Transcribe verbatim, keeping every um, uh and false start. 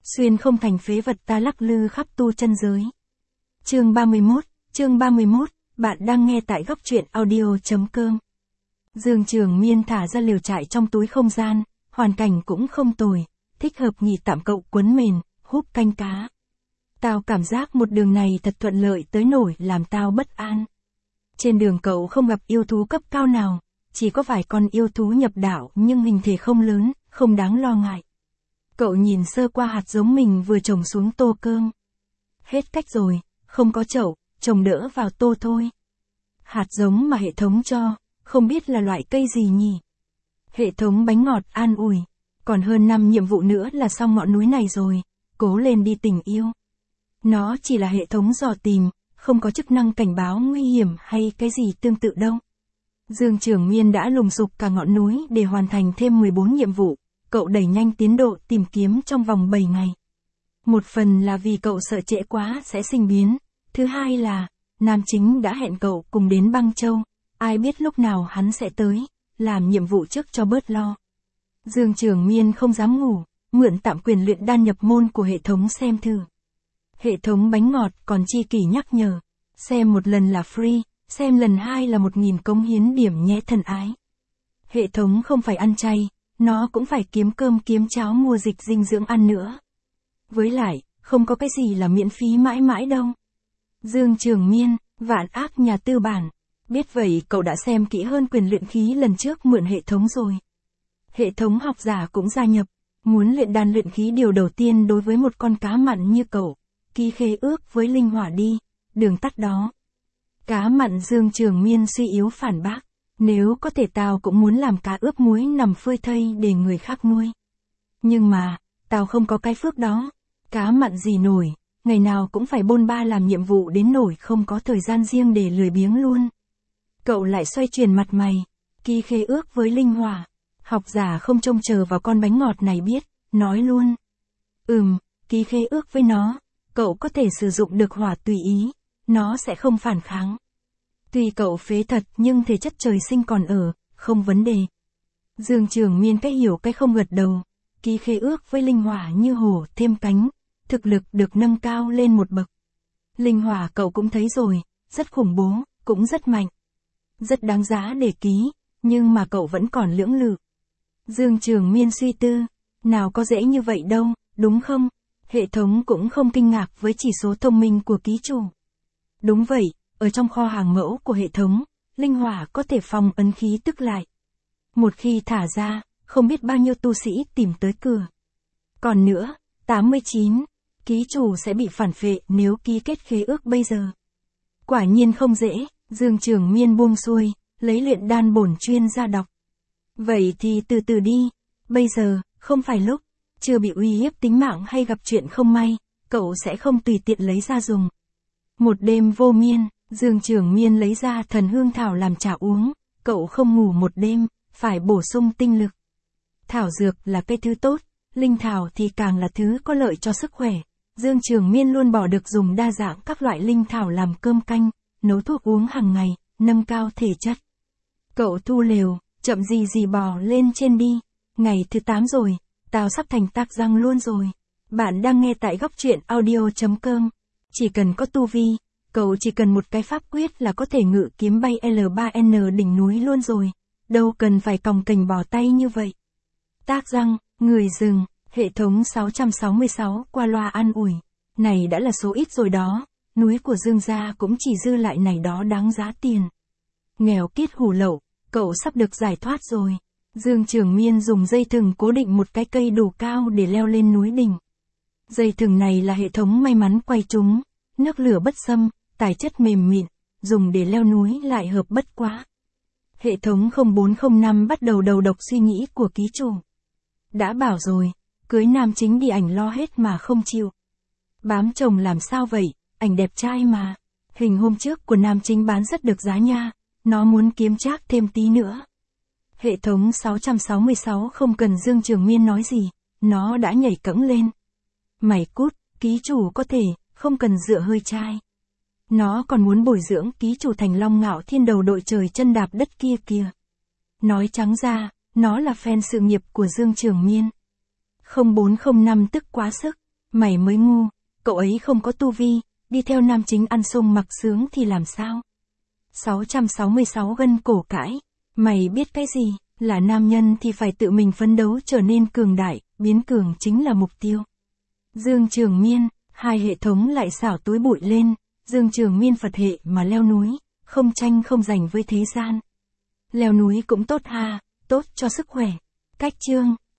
xuyên không thành phế vật ta lắc lư khắp tu chân giới. Chương ba mươi mốt, chương ba mươi mốt, bạn đang nghe tại góc truyện audio.com. Dương Trường Miên thả ra liều trại trong túi không gian, hoàn cảnh cũng không tồi, thích hợp nghỉ tạm cậu quấn mền, húp canh cá. Tao cảm giác một đường này thật thuận lợi tới nổi làm tao bất an. Trên đường cậu không gặp yêu thú cấp cao nào, chỉ có vài con yêu thú nhập đạo nhưng hình thể không lớn, không đáng lo ngại. Cậu nhìn sơ qua hạt giống mình vừa trồng xuống tô cơm. Hết cách rồi, không có chậu, trồng đỡ vào tô thôi. Hạt giống mà hệ thống cho, không biết là loại cây gì nhỉ? Hệ thống bánh ngọt an ủi, còn hơn năm nhiệm vụ nữa là xong ngọn núi này rồi, cố lên đi tình yêu. Nó chỉ là hệ thống dò tìm, không có chức năng cảnh báo nguy hiểm hay cái gì tương tự đâu. Dương Trường Miên đã lùng sục cả ngọn núi để hoàn thành thêm mười bốn nhiệm vụ, cậu đẩy nhanh tiến độ tìm kiếm trong vòng bảy ngày. Một phần là vì cậu sợ trễ quá sẽ sinh biến, thứ hai là, nam chính đã hẹn cậu cùng đến Băng Châu, ai biết lúc nào hắn sẽ tới, làm nhiệm vụ trước cho bớt lo. Dương Trường Miên không dám ngủ, mượn tạm quyền luyện đan nhập môn của hệ thống xem thử. Hệ thống bánh ngọt còn chi kỷ nhắc nhở, xem một lần là free, xem lần hai là một nghìn cống hiến điểm nhé thân ái. Hệ thống không phải ăn chay, nó cũng phải kiếm cơm kiếm cháo mua dịch dinh dưỡng ăn nữa. Với lại, không có cái gì là miễn phí mãi mãi đâu. Dương Trường Miên, vạn ác nhà tư bản. Biết vậy cậu đã xem kỹ hơn quyền luyện khí lần trước mượn hệ thống rồi. Hệ thống học giả cũng gia nhập, muốn luyện đan luyện khí điều đầu tiên đối với một con cá mặn như cậu, ký khế ước với linh hỏa đi, đường tắt đó. Cá mặn Dương Trường Miên suy yếu phản bác, nếu có thể tao cũng muốn làm cá ướp muối nằm phơi thây để người khác nuôi. Nhưng mà, tao không có cái phước đó, cá mặn gì nổi, ngày nào cũng phải bôn ba làm nhiệm vụ đến nổi không có thời gian riêng để lười biếng luôn. Cậu lại xoay chuyển mặt mày, ký khế ước với linh hỏa, học giả không trông chờ vào con bánh ngọt này biết, nói luôn. Ừm, ký khế ước với nó, cậu có thể sử dụng được hỏa tùy ý, nó sẽ không phản kháng. Tuy cậu phế thật nhưng thể chất trời sinh còn ở, không vấn đề. Dương Trường Miên cái hiểu cái không gật đầu, ký khế ước với linh hỏa như hổ thêm cánh, thực lực được nâng cao lên một bậc. Linh hỏa cậu cũng thấy rồi, rất khủng bố, cũng rất mạnh. Rất đáng giá để ký, nhưng mà cậu vẫn còn lưỡng lự. Dương Trường Miên suy tư, nào có dễ như vậy đâu, đúng không? Hệ thống cũng không kinh ngạc với chỉ số thông minh của ký chủ. Đúng vậy, ở trong kho hàng mẫu của hệ thống, linh hỏa có thể phong ấn khí tức lại. Một khi thả ra, không biết bao nhiêu tu sĩ tìm tới cửa. Còn nữa, tám mươi chín, ký chủ sẽ bị phản phệ nếu ký kết khế ước bây giờ. Quả nhiên không dễ, Dương Trường Miên buông xuôi, lấy luyện đan bổn chuyên ra đọc. Vậy thì từ từ đi, bây giờ, không phải lúc, chưa bị uy hiếp tính mạng hay gặp chuyện không may, cậu sẽ không tùy tiện lấy ra dùng. Một đêm vô miên, Dương Trường Miên lấy ra thần hương thảo làm trà uống, cậu không ngủ một đêm, phải bổ sung tinh lực. Thảo dược là cây thứ tốt, linh thảo thì càng là thứ có lợi cho sức khỏe. Dương Trường Miên luôn bỏ được dùng đa dạng các loại linh thảo làm cơm canh, nấu thuốc uống hàng ngày, nâng cao thể chất. Cậu thu lều, chậm gì gì bò lên trên đi. Ngày thứ tám rồi, tao sắp thành tác răng luôn rồi. Bạn đang nghe tại góc truyện audio.com. Chỉ cần có tu vi, cậu chỉ cần một cái pháp quyết là có thể ngự kiếm bay L ba N đỉnh núi luôn rồi. Đâu cần phải còng kềnh bò tay như vậy. Tác răng, người rừng, hệ thống sáu trăm sáu mươi sáu qua loa an ủi. Này đã là số ít rồi đó, núi của Dương gia cũng chỉ dư lại này đó đáng giá tiền. Nghèo kiết hủ lậu, cậu sắp được giải thoát rồi. Dương Trường Miên dùng dây thừng cố định một cái cây đủ cao để leo lên núi đỉnh. Dây thừng này là hệ thống may mắn quay trúng, nước lửa bất xâm, tài chất mềm mịn, dùng để leo núi lại hợp bất quá. Hệ thống không bốn không năm bắt đầu đầu độc suy nghĩ của ký chủ. Đã bảo rồi, cưới nam chính đi ảnh lo hết mà không chịu. Bám chồng làm sao vậy, ảnh đẹp trai mà. Hình hôm trước của nam chính bán rất được giá nha, nó muốn kiếm trác thêm tí nữa. Hệ thống sáu trăm sáu mươi sáu không cần Dương Trường Miên nói gì, nó đã nhảy cẫng lên. Mày cút, ký chủ có thể, không cần dựa hơi trai. Nó còn muốn bồi dưỡng ký chủ thành long ngạo thiên đầu đội trời chân đạp đất kia kìa. Nói trắng ra, nó là fan sự nghiệp của Dương Trường Miên. không bốn không năm tức quá sức, Mày mới ngu, cậu ấy không có tu vi, đi theo nam chính ăn xông mặc sướng thì làm sao? sáu trăm sáu mươi sáu gân cổ cãi. Mày biết cái gì, là nam nhân thì phải tự mình phấn đấu trở nên cường đại, biến cường chính là mục tiêu. Dương Trường Miên, hai hệ thống lại xảo túi bụi lên, Dương Trường Miên Phật hệ mà leo núi, không tranh không giành với thế gian. Leo núi cũng tốt ha, tốt cho sức khỏe. Cách chương